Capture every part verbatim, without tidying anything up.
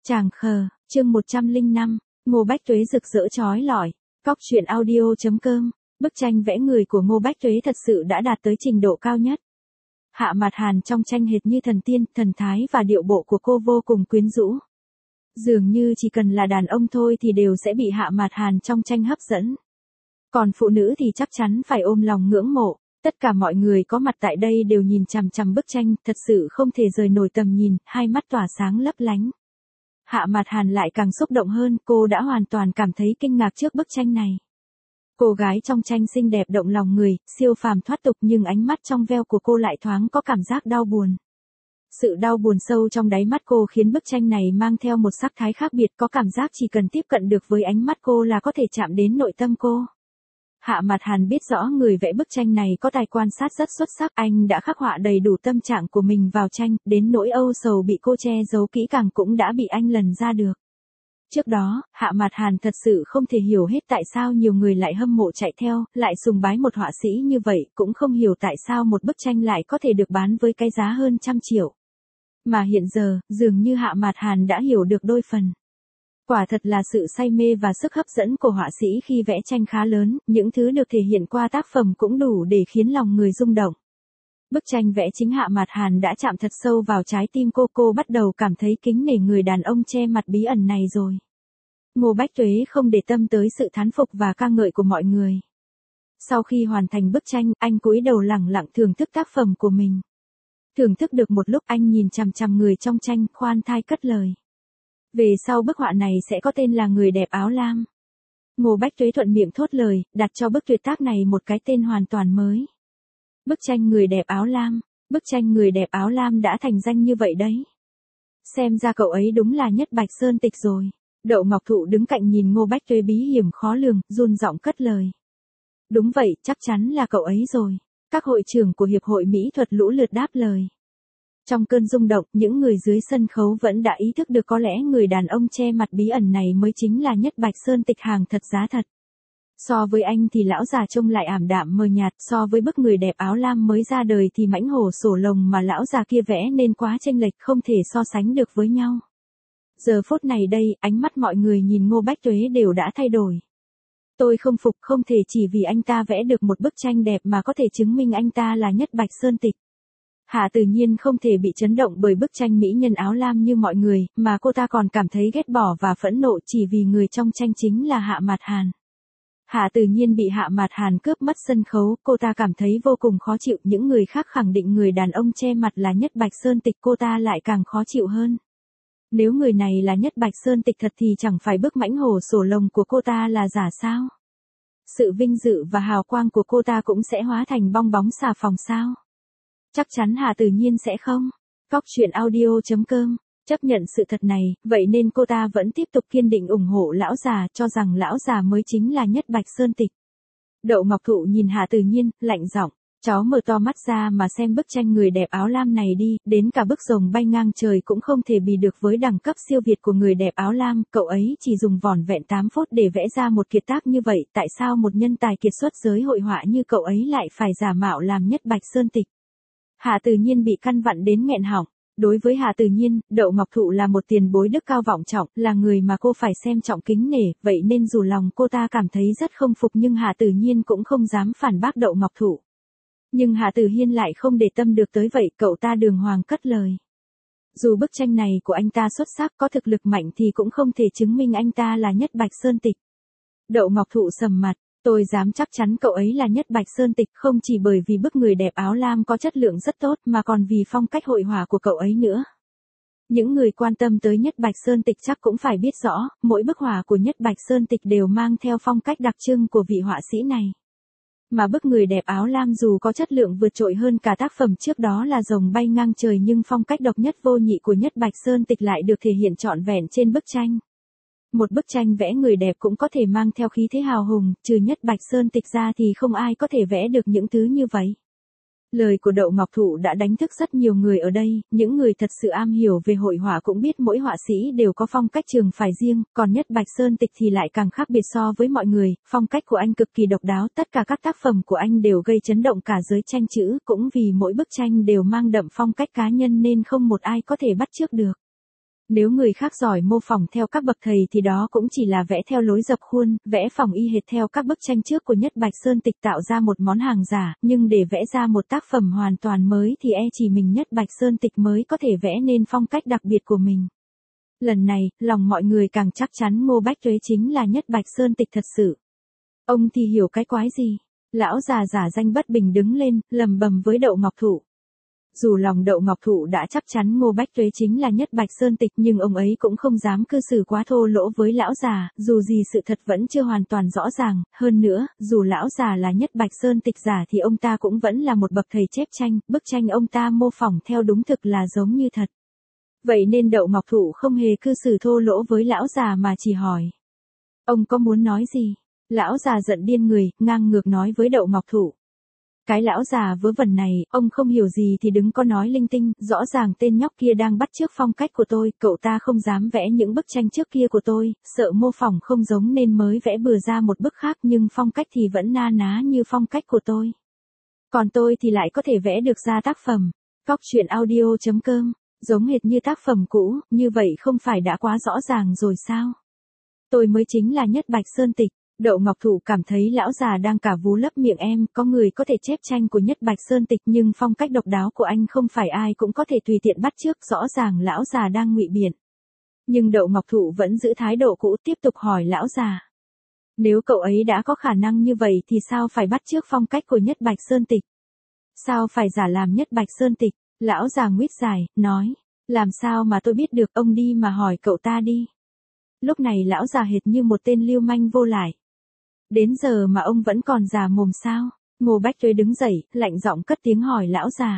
Chàng khờ, chương một trăm lẻ năm, Ngô Bách Tuế rực rỡ chói lọi, Cóc truyện audio.com, bức tranh vẽ người của Ngô Bách Tuế thật sự đã đạt tới trình độ cao nhất. Hạ Mạt Hàn trong tranh hệt như thần tiên, thần thái và điệu bộ của cô vô cùng quyến rũ. Dường như chỉ cần là đàn ông thôi thì đều sẽ bị Hạ Mạt Hàn trong tranh hấp dẫn. Còn phụ nữ thì chắc chắn phải ôm lòng ngưỡng mộ. Tất cả mọi người có mặt tại đây đều nhìn chằm chằm bức tranh, thật sự không thể rời nổi tầm nhìn, hai mắt tỏa sáng lấp lánh. Hạ Mạt Hàn lại càng xúc động hơn, cô đã hoàn toàn cảm thấy kinh ngạc trước bức tranh này. Cô gái trong tranh xinh đẹp động lòng người, siêu phàm thoát tục, nhưng ánh mắt trong veo của cô lại thoáng có cảm giác đau buồn. Sự đau buồn sâu trong đáy mắt cô khiến bức tranh này mang theo một sắc thái khác biệt, có cảm giác chỉ cần tiếp cận được với ánh mắt cô là có thể chạm đến nội tâm cô. Hạ Mạt Hàn biết rõ người vẽ bức tranh này có tài quan sát rất xuất sắc, anh đã khắc họa đầy đủ tâm trạng của mình vào tranh, đến nỗi âu sầu bị cô che giấu kỹ càng cũng đã bị anh lần ra được. Trước đó, Hạ Mạt Hàn thật sự không thể hiểu hết tại sao nhiều người lại hâm mộ chạy theo, lại sùng bái một họa sĩ như vậy, cũng không hiểu tại sao một bức tranh lại có thể được bán với cái giá hơn trăm triệu. Mà hiện giờ, dường như Hạ Mạt Hàn đã hiểu được đôi phần. Quả thật là sự say mê và sức hấp dẫn của họa sĩ khi vẽ tranh khá lớn, những thứ được thể hiện qua tác phẩm cũng đủ để khiến lòng người rung động. Bức tranh vẽ chính Hạ Mạt Hàn đã chạm thật sâu vào trái tim cô, cô bắt đầu cảm thấy kính nể người đàn ông che mặt bí ẩn này rồi. Ngô Bách Tuế không để tâm tới sự thán phục và ca ngợi của mọi người. Sau khi hoàn thành bức tranh, anh cúi đầu lẳng lặng thưởng thức tác phẩm của mình. Thưởng thức được một lúc anh nhìn chằm chằm người trong tranh, khoan thai cất lời. Về sau bức họa này sẽ có tên là Người đẹp áo lam. Ngô Bách Tuế thuận miệng thốt lời, đặt cho bức tuyệt tác này một cái tên hoàn toàn mới. Bức tranh Người đẹp áo lam, bức tranh Người đẹp áo lam đã thành danh như vậy đấy. Xem ra cậu ấy đúng là nhất Bạch Sơn Tịch rồi. Đậu Ngọc Thụ đứng cạnh nhìn Ngô Bách Tuế bí hiểm khó lường, run giọng cất lời. Đúng vậy, chắc chắn là cậu ấy rồi. Các hội trưởng của Hiệp hội Mỹ thuật lũ lượt đáp lời. Trong cơn rung động, những người dưới sân khấu vẫn đã ý thức được có lẽ người đàn ông che mặt bí ẩn này mới chính là nhất Bạch Sơn Tịch hàng thật giá thật. So với anh thì lão già trông lại ảm đạm mờ nhạt, so với bức Người đẹp áo lam mới ra đời thì mãnh hổ sổ lồng mà lão già kia vẽ nên quá chênh lệch, không thể so sánh được với nhau. Giờ phút này đây, ánh mắt mọi người nhìn Ngô Bách Tuế đều đã thay đổi. Tôi không phục, không thể chỉ vì anh ta vẽ được một bức tranh đẹp mà có thể chứng minh anh ta là nhất Bạch Sơn Tịch. Hạ Tự Nhiên không thể bị chấn động bởi bức tranh mỹ nhân áo lam như mọi người, mà cô ta còn cảm thấy ghét bỏ và phẫn nộ chỉ vì người trong tranh chính là Hạ Mạt Hàn. Hạ Tự Nhiên bị Hạ Mạt Hàn cướp mất sân khấu, cô ta cảm thấy vô cùng khó chịu, những người khác khẳng định người đàn ông che mặt là nhất Bạch Sơn Tịch, cô ta lại càng khó chịu hơn. Nếu người này là nhất Bạch Sơn Tịch thật thì chẳng phải bức mãnh hổ sổ lồng của cô ta là giả sao? Sự vinh dự và hào quang của cô ta cũng sẽ hóa thành bong bóng xà phòng sao? Chắc chắn Hạ Tự Nhiên sẽ không. Cóc truyện audio.com, chấp nhận sự thật này, vậy nên cô ta vẫn tiếp tục kiên định ủng hộ lão già, cho rằng lão già mới chính là nhất Bạch Sơn Tịch. Đậu Ngọc Thụ nhìn Hạ Tự Nhiên, lạnh giọng, cháu mở to mắt ra mà xem bức tranh Người đẹp áo lam này đi, đến cả bức rồng bay ngang trời cũng không thể bì được với đẳng cấp siêu việt của Người đẹp áo lam, cậu ấy chỉ dùng vỏn vẹn tám phút để vẽ ra một kiệt tác như vậy, tại sao một nhân tài kiệt xuất giới hội họa như cậu ấy lại phải giả mạo làm nhất Bạch Sơn Tịch? Hạ Tự Nhiên bị căn vặn đến nghẹn họng. Đối với Hạ Tự Nhiên, Đậu Ngọc Thụ là một tiền bối đức cao vọng trọng, là người mà cô phải xem trọng kính nể, vậy nên dù lòng cô ta cảm thấy rất không phục nhưng Hạ Tự Nhiên cũng không dám phản bác Đậu Ngọc Thụ. Nhưng Hạ Tự Nhiên lại không để tâm được tới vậy, cậu ta đường hoàng cất lời. Dù bức tranh này của anh ta xuất sắc, có thực lực mạnh thì cũng không thể chứng minh anh ta là nhất Bạch Sơn Tịch. Đậu Ngọc Thụ sầm mặt. Tôi dám chắc chắn cậu ấy là nhất Bạch Sơn Tịch, không chỉ bởi vì bức Người đẹp áo lam có chất lượng rất tốt mà còn vì phong cách hội họa của cậu ấy nữa. Những người quan tâm tới nhất Bạch Sơn Tịch chắc cũng phải biết rõ, mỗi bức họa của nhất Bạch Sơn Tịch đều mang theo phong cách đặc trưng của vị họa sĩ này. Mà bức Người đẹp áo lam dù có chất lượng vượt trội hơn cả tác phẩm trước đó là Rồng bay ngang trời nhưng phong cách độc nhất vô nhị của nhất Bạch Sơn Tịch lại được thể hiện trọn vẹn trên bức tranh. Một bức tranh vẽ người đẹp cũng có thể mang theo khí thế hào hùng, trừ nhất Bạch Sơn Tịch ra thì không ai có thể vẽ được những thứ như vậy. Lời của Đậu Ngọc Thụ đã đánh thức rất nhiều người ở đây, những người thật sự am hiểu về hội họa cũng biết mỗi họa sĩ đều có phong cách trường phái riêng, còn nhất Bạch Sơn Tịch thì lại càng khác biệt so với mọi người, phong cách của anh cực kỳ độc đáo, tất cả các tác phẩm của anh đều gây chấn động cả giới tranh chữ, cũng vì mỗi bức tranh đều mang đậm phong cách cá nhân nên không một ai có thể bắt chước được. Nếu người khác giỏi mô phỏng theo các bậc thầy thì đó cũng chỉ là vẽ theo lối dập khuôn, vẽ phỏng y hệt theo các bức tranh trước của Nhất Bạch Sơn Tịch tạo ra một món hàng giả, nhưng để vẽ ra một tác phẩm hoàn toàn mới thì e chỉ mình Nhất Bạch Sơn Tịch mới có thể vẽ nên phong cách đặc biệt của mình. Lần này, lòng mọi người càng chắc chắn Ngô Bách Tuế chính là Nhất Bạch Sơn Tịch thật sự. Ông thì hiểu cái quái gì? Lão già giả danh bất bình đứng lên, lầm bầm với Đậu Ngọc Thụ. Dù lòng Đậu Ngọc Thụ đã chắc chắn Ngô Bách Tuế chính là Nhất Bạch Sơn Tịch nhưng ông ấy cũng không dám cư xử quá thô lỗ với lão già, dù gì sự thật vẫn chưa hoàn toàn rõ ràng, hơn nữa, dù lão già là Nhất Bạch Sơn Tịch giả thì ông ta cũng vẫn là một bậc thầy chép tranh, bức tranh ông ta mô phỏng theo đúng thực là giống như thật. Vậy nên Đậu Ngọc Thụ không hề cư xử thô lỗ với lão già mà chỉ hỏi. Ông có muốn nói gì? Lão già giận điên người, ngang ngược nói với Đậu Ngọc Thụ. Cái lão già vớ vẩn này, ông không hiểu gì thì đừng có nói linh tinh, rõ ràng tên nhóc kia đang bắt chước phong cách của tôi, cậu ta không dám vẽ những bức tranh trước kia của tôi, sợ mô phỏng không giống nên mới vẽ bừa ra một bức khác nhưng phong cách thì vẫn na ná như phong cách của tôi. Còn tôi thì lại có thể vẽ được ra tác phẩm. Cóc truyện audio chấm com, giống hệt như tác phẩm cũ, như vậy không phải đã quá rõ ràng rồi sao? Tôi mới chính là Nhất Bạch Sơn Tịch. Đậu Ngọc Thụ cảm thấy lão già đang cả vú lấp miệng em, có người có thể chép tranh của Nhất Bạch Sơn Tịch nhưng phong cách độc đáo của anh không phải ai cũng có thể tùy tiện bắt chước, rõ ràng lão già đang ngụy biện. Nhưng Đậu Ngọc Thụ vẫn giữ thái độ cũ tiếp tục hỏi lão già. Nếu cậu ấy đã có khả năng như vậy thì sao phải bắt chước phong cách của Nhất Bạch Sơn Tịch? Sao phải giả làm Nhất Bạch Sơn Tịch? Lão già nguyết dài, nói. Làm sao mà tôi biết được, ông đi mà hỏi cậu ta đi. Lúc này lão già hệt như một tên lưu manh vô lại. Đến giờ mà ông vẫn còn già mồm sao? Ngô Bách Tuế đứng dậy, lạnh giọng cất tiếng hỏi lão già.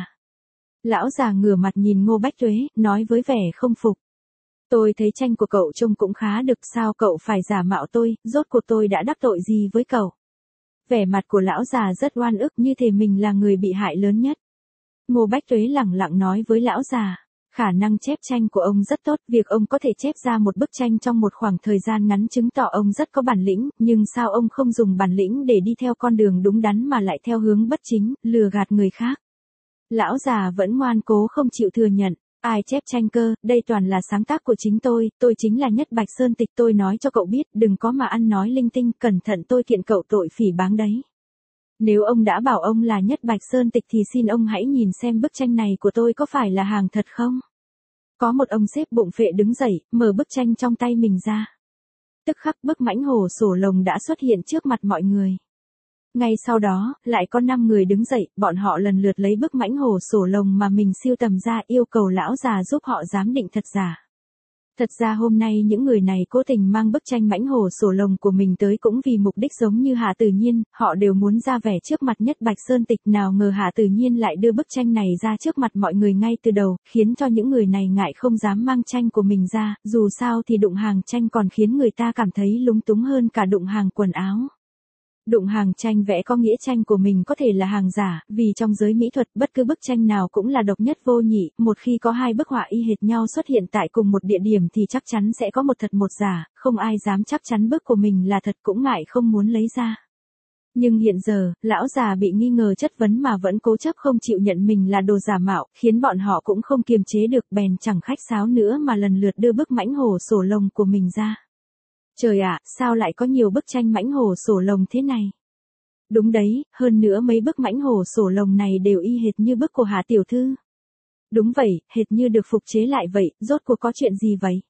Lão già ngửa mặt nhìn Ngô Bách Tuế, nói với vẻ không phục. Tôi thấy tranh của cậu trông cũng khá được, sao cậu phải giả mạo tôi, rốt cuộc tôi đã đắc tội gì với cậu? Vẻ mặt của lão già rất oan ức như thể mình là người bị hại lớn nhất. Ngô Bách Tuế lẳng lặng nói với lão già. Khả năng chép tranh của ông rất tốt, việc ông có thể chép ra một bức tranh trong một khoảng thời gian ngắn chứng tỏ ông rất có bản lĩnh, nhưng sao ông không dùng bản lĩnh để đi theo con đường đúng đắn mà lại theo hướng bất chính, lừa gạt người khác? Lão già vẫn ngoan cố không chịu thừa nhận. Ai chép tranh cơ, đây toàn là sáng tác của chính tôi, tôi chính là Nhất Bạch Sơn Tịch, tôi nói cho cậu biết, đừng có mà ăn nói linh tinh, cẩn thận tôi kiện cậu tội phỉ báng đấy. Nếu ông đã bảo ông là Nhất Bạch Sơn Tịch thì xin ông hãy nhìn xem bức tranh này của tôi có phải là hàng thật không? Có một ông xếp bụng phệ đứng dậy, mở bức tranh trong tay mình ra. Tức khắc bức mãnh hổ sổ lồng đã xuất hiện trước mặt mọi người. Ngay sau đó, lại có năm người đứng dậy, bọn họ lần lượt lấy bức mãnh hổ sổ lồng mà mình siêu tầm ra, yêu cầu lão già giúp họ giám định thật giả. Thật ra hôm nay những người này cố tình mang bức tranh mãnh hổ sổ lồng của mình tới cũng vì mục đích giống như Hạ Tử Nhiên, họ đều muốn ra vẻ trước mặt Nhất Bạch Sơn Tịch, nào ngờ Hạ Tử Nhiên lại đưa bức tranh này ra trước mặt mọi người ngay từ đầu, khiến cho những người này ngại không dám mang tranh của mình ra, dù sao thì đụng hàng tranh còn khiến người ta cảm thấy lúng túng hơn cả đụng hàng quần áo. Đụng hàng tranh vẽ có nghĩa tranh của mình có thể là hàng giả, vì trong giới mỹ thuật bất cứ bức tranh nào cũng là độc nhất vô nhị, một khi có hai bức họa y hệt nhau xuất hiện tại cùng một địa điểm thì chắc chắn sẽ có một thật một giả, không ai dám chắc chắn bức của mình là thật cũng ngại không muốn lấy ra. Nhưng hiện giờ, lão già bị nghi ngờ chất vấn mà vẫn cố chấp không chịu nhận mình là đồ giả mạo, khiến bọn họ cũng không kiềm chế được, bèn chẳng khách sáo nữa mà lần lượt đưa bức mãnh hổ sổ lồng của mình ra. Trời ạ, sao lại có nhiều bức tranh mãnh hổ sổ lồng thế này? Đúng đấy, hơn nữa mấy bức mãnh hổ sổ lồng này đều y hệt như bức của Hạ tiểu thư. Đúng vậy, hệt như được phục chế lại vậy, rốt cuộc có chuyện gì vậy?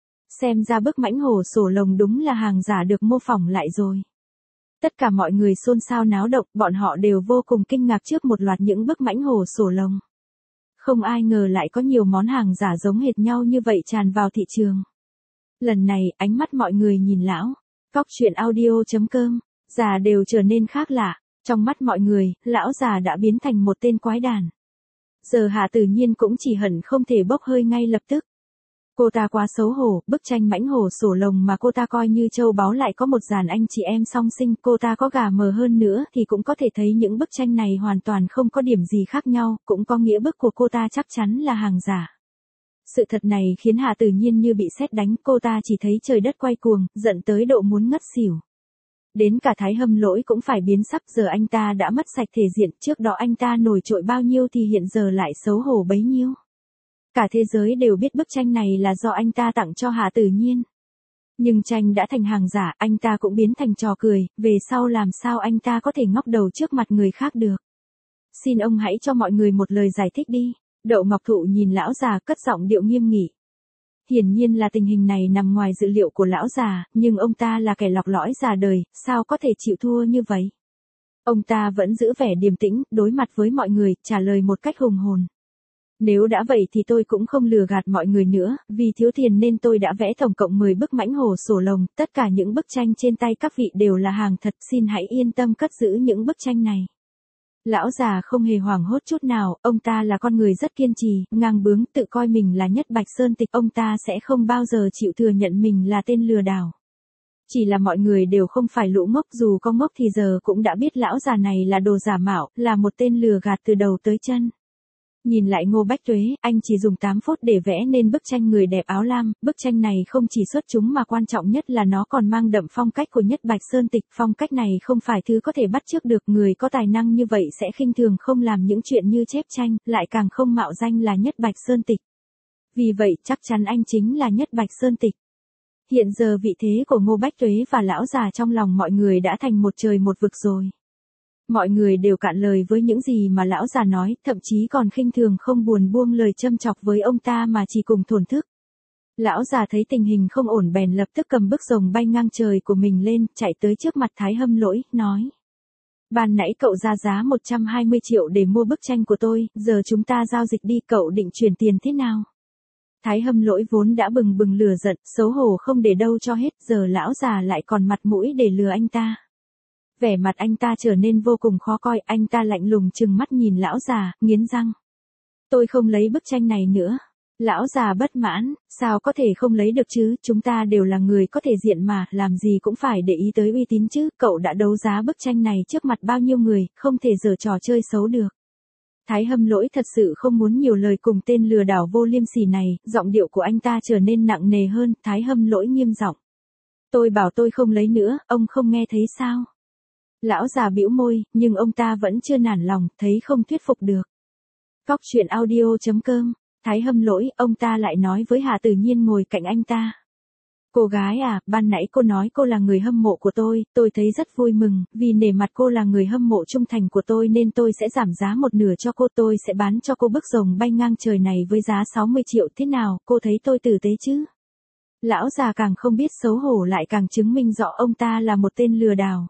Xem ra bức mãnh hổ sổ lồng đúng là hàng giả được mô phỏng lại rồi. Tất cả mọi người xôn xao náo động, bọn họ đều vô cùng kinh ngạc trước một loạt những bức mãnh hổ sổ lồng. Không ai ngờ lại có nhiều món hàng giả giống hệt nhau như vậy tràn vào thị trường. Lần này, ánh mắt mọi người nhìn lão. Cóc truyện audio chấm com, già đều trở nên khác lạ. Trong mắt mọi người, lão già đã biến thành một tên quái đàn. Giờ Hạ Tử Nhiên cũng chỉ hận không thể bốc hơi ngay lập tức. Cô ta quá xấu hổ, bức tranh mãnh hổ sổ lồng mà cô ta coi như châu báu lại có một dàn anh chị em song sinh, cô ta có gà mờ hơn nữa thì cũng có thể thấy những bức tranh này hoàn toàn không có điểm gì khác nhau, cũng có nghĩa bức của cô ta chắc chắn là hàng giả. Sự thật này khiến Hạ Tử Nhiên như bị sét đánh, cô ta chỉ thấy trời đất quay cuồng, giận tới độ muốn ngất xỉu. Đến cả Thái Hâm Lỗi cũng phải biến sắc, giờ anh ta đã mất sạch thể diện, trước đó anh ta nổi trội bao nhiêu thì hiện giờ lại xấu hổ bấy nhiêu. Cả thế giới đều biết bức tranh này là do anh ta tặng cho Hạ Tử Nhiên. Nhưng tranh đã thành hàng giả, anh ta cũng biến thành trò cười, về sau làm sao anh ta có thể ngóc đầu trước mặt người khác được. Xin ông hãy cho mọi người một lời giải thích đi. Đậu Ngọc Thụ nhìn lão già cất giọng điệu nghiêm nghị. Hiển nhiên là tình hình này nằm ngoài dự liệu của lão già, nhưng ông ta là kẻ lọc lõi già đời, sao có thể chịu thua như vậy? Ông ta vẫn giữ vẻ điềm tĩnh, đối mặt với mọi người, trả lời một cách hùng hồn. Nếu đã vậy thì tôi cũng không lừa gạt mọi người nữa, vì thiếu tiền nên tôi đã vẽ tổng cộng mười bức mãnh hổ sổ lồng, tất cả những bức tranh trên tay các vị đều là hàng thật, xin hãy yên tâm cất giữ những bức tranh này. Lão già không hề hoảng hốt chút nào, ông ta là con người rất kiên trì, ngang bướng, tự coi mình là nhất Bạch Sơn Tịch, ông ta sẽ không bao giờ chịu thừa nhận mình là tên lừa đảo. Chỉ là mọi người đều không phải lũ ngốc, dù có ngốc thì giờ cũng đã biết lão già này là đồ giả mạo, là một tên lừa gạt từ đầu tới chân. Nhìn lại Ngô Bách Tuế, anh chỉ dùng tám phút để vẽ nên bức tranh người đẹp áo lam, bức tranh này không chỉ xuất chúng mà quan trọng nhất là nó còn mang đậm phong cách của nhất Bạch Sơn Tịch, phong cách này không phải thứ có thể bắt chước được, người có tài năng như vậy sẽ khinh thường không làm những chuyện như chép tranh, lại càng không mạo danh là nhất Bạch Sơn Tịch. Vì vậy chắc chắn anh chính là nhất Bạch Sơn Tịch. Hiện giờ vị thế của Ngô Bách Tuế và lão già trong lòng mọi người đã thành một trời một vực rồi. Mọi người đều cạn lời với những gì mà lão già nói, thậm chí còn khinh thường không buồn buông lời châm chọc với ông ta mà chỉ cùng thổn thức. Lão già thấy tình hình không ổn bèn lập tức cầm bức rồng bay ngang trời của mình lên, chạy tới trước mặt Thái Hâm Lỗi, nói. Ban nãy cậu ra giá một trăm hai mươi triệu để mua bức tranh của tôi, giờ chúng ta giao dịch đi, cậu định chuyển tiền thế nào? Thái Hâm Lỗi vốn đã bừng bừng lửa giận, xấu hổ không để đâu cho hết, giờ lão già lại còn mặt mũi để lừa anh ta. Vẻ mặt anh ta trở nên vô cùng khó coi, anh ta lạnh lùng trừng mắt nhìn lão già, nghiến răng. Tôi không lấy bức tranh này nữa. Lão già bất mãn, sao có thể không lấy được chứ, chúng ta đều là người có thể diện mà, làm gì cũng phải để ý tới uy tín chứ, cậu đã đấu giá bức tranh này trước mặt bao nhiêu người, không thể giở trò chơi xấu được. Thái Hâm Lỗi thật sự không muốn nhiều lời cùng tên lừa đảo vô liêm sỉ này, giọng điệu của anh ta trở nên nặng nề hơn, Thái Hâm Lỗi nghiêm giọng. Tôi bảo tôi không lấy nữa, ông không nghe thấy sao? Lão già bĩu môi, nhưng ông ta vẫn chưa nản lòng, thấy không thuyết phục được. Cóc truyện audio chấm com, Thái Hâm Lỗi, ông ta lại nói với Hạ Tử Nhiên ngồi cạnh anh ta. Cô gái à, ban nãy cô nói cô là người hâm mộ của tôi, tôi thấy rất vui mừng, vì nể mặt cô là người hâm mộ trung thành của tôi nên tôi sẽ giảm giá một nửa cho cô, tôi sẽ bán cho cô bức rồng bay ngang trời này với giá sáu mươi triệu, thế nào, cô thấy tôi tử tế chứ? Lão già càng không biết xấu hổ lại càng chứng minh rõ ông ta là một tên lừa đảo.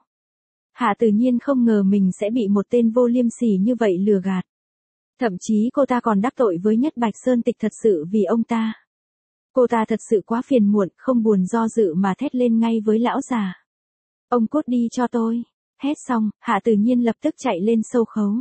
Hạ Tử Nhiên không ngờ mình sẽ bị một tên vô liêm sỉ như vậy lừa gạt. Thậm chí cô ta còn đắc tội với nhất Bạch Sơn Tịch thật sự vì ông ta. Cô ta thật sự quá phiền muộn, không buồn do dự mà thét lên ngay với lão già. Ông cút đi cho tôi. Hét xong, Hạ Tử Nhiên lập tức chạy lên sâu khấu.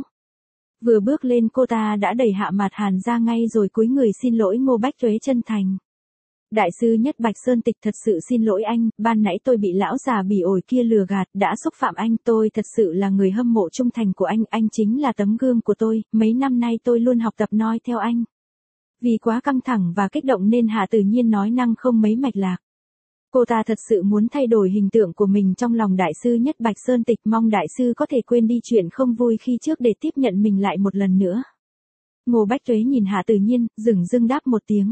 Vừa bước lên cô ta đã đẩy Hạ Mạt Hàn ra ngay rồi cúi người xin lỗi Ngô Bách Tuế chân thành. Đại sư nhất Bạch Sơn Tịch, thật sự xin lỗi anh, ban nãy tôi bị lão già bỉ ổi kia lừa gạt, đã xúc phạm anh, tôi thật sự là người hâm mộ trung thành của anh, anh chính là tấm gương của tôi, mấy năm nay tôi luôn học tập noi theo anh. Vì quá căng thẳng và kích động nên Hạ Tử Nhiên nói năng không mấy mạch lạc. Cô ta thật sự muốn thay đổi hình tượng của mình trong lòng đại sư nhất Bạch Sơn Tịch, mong đại sư có thể quên đi chuyện không vui khi trước để tiếp nhận mình lại một lần nữa. Ngô Bách Tuế nhìn Hạ Tử Nhiên, dửng dưng đáp một tiếng.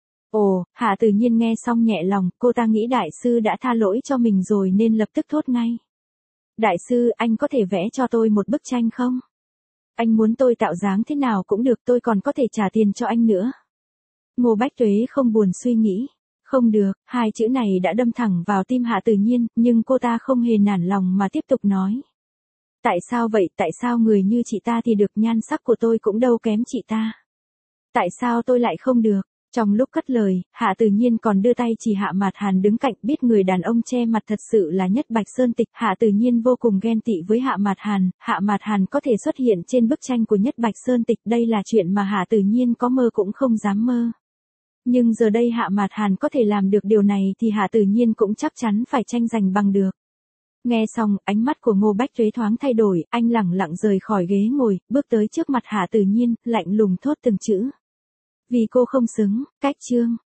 Ồ, Hạ Tử Nhiên nghe xong nhẹ lòng, cô ta nghĩ đại sư đã tha lỗi cho mình rồi nên lập tức thốt ngay. Đại sư, anh có thể vẽ cho tôi một bức tranh không? Anh muốn tôi tạo dáng thế nào cũng được, tôi còn có thể trả tiền cho anh nữa. Ngô Bách Tuế không buồn suy nghĩ. Không được, hai chữ này đã đâm thẳng vào tim Hạ Tử Nhiên, nhưng cô ta không hề nản lòng mà tiếp tục nói. Tại sao vậy, tại sao người như chị ta thì được, nhan sắc của tôi cũng đâu kém chị ta. Tại sao tôi lại không được? Trong lúc cất lời, Hạ Tử Nhiên còn đưa tay chỉ Hạ Mạt Hàn đứng cạnh, biết người đàn ông che mặt thật sự là nhất Bạch Sơn Tịch. Hạ Tử Nhiên vô cùng ghen tị với Hạ Mạt Hàn, Hạ Mạt Hàn có thể xuất hiện trên bức tranh của nhất Bạch Sơn Tịch, đây là chuyện mà Hạ Tử Nhiên có mơ cũng không dám mơ. Nhưng giờ đây Hạ Mạt Hàn có thể làm được điều này thì Hạ Tử Nhiên cũng chắc chắn phải tranh giành bằng được. Nghe xong, ánh mắt của Ngô Bách Tuế thoáng thay đổi, anh lẳng lặng rời khỏi ghế ngồi, bước tới trước mặt Hạ Tử Nhiên, lạnh lùng thốt từng chữ. Vì cô không xứng, cách chương.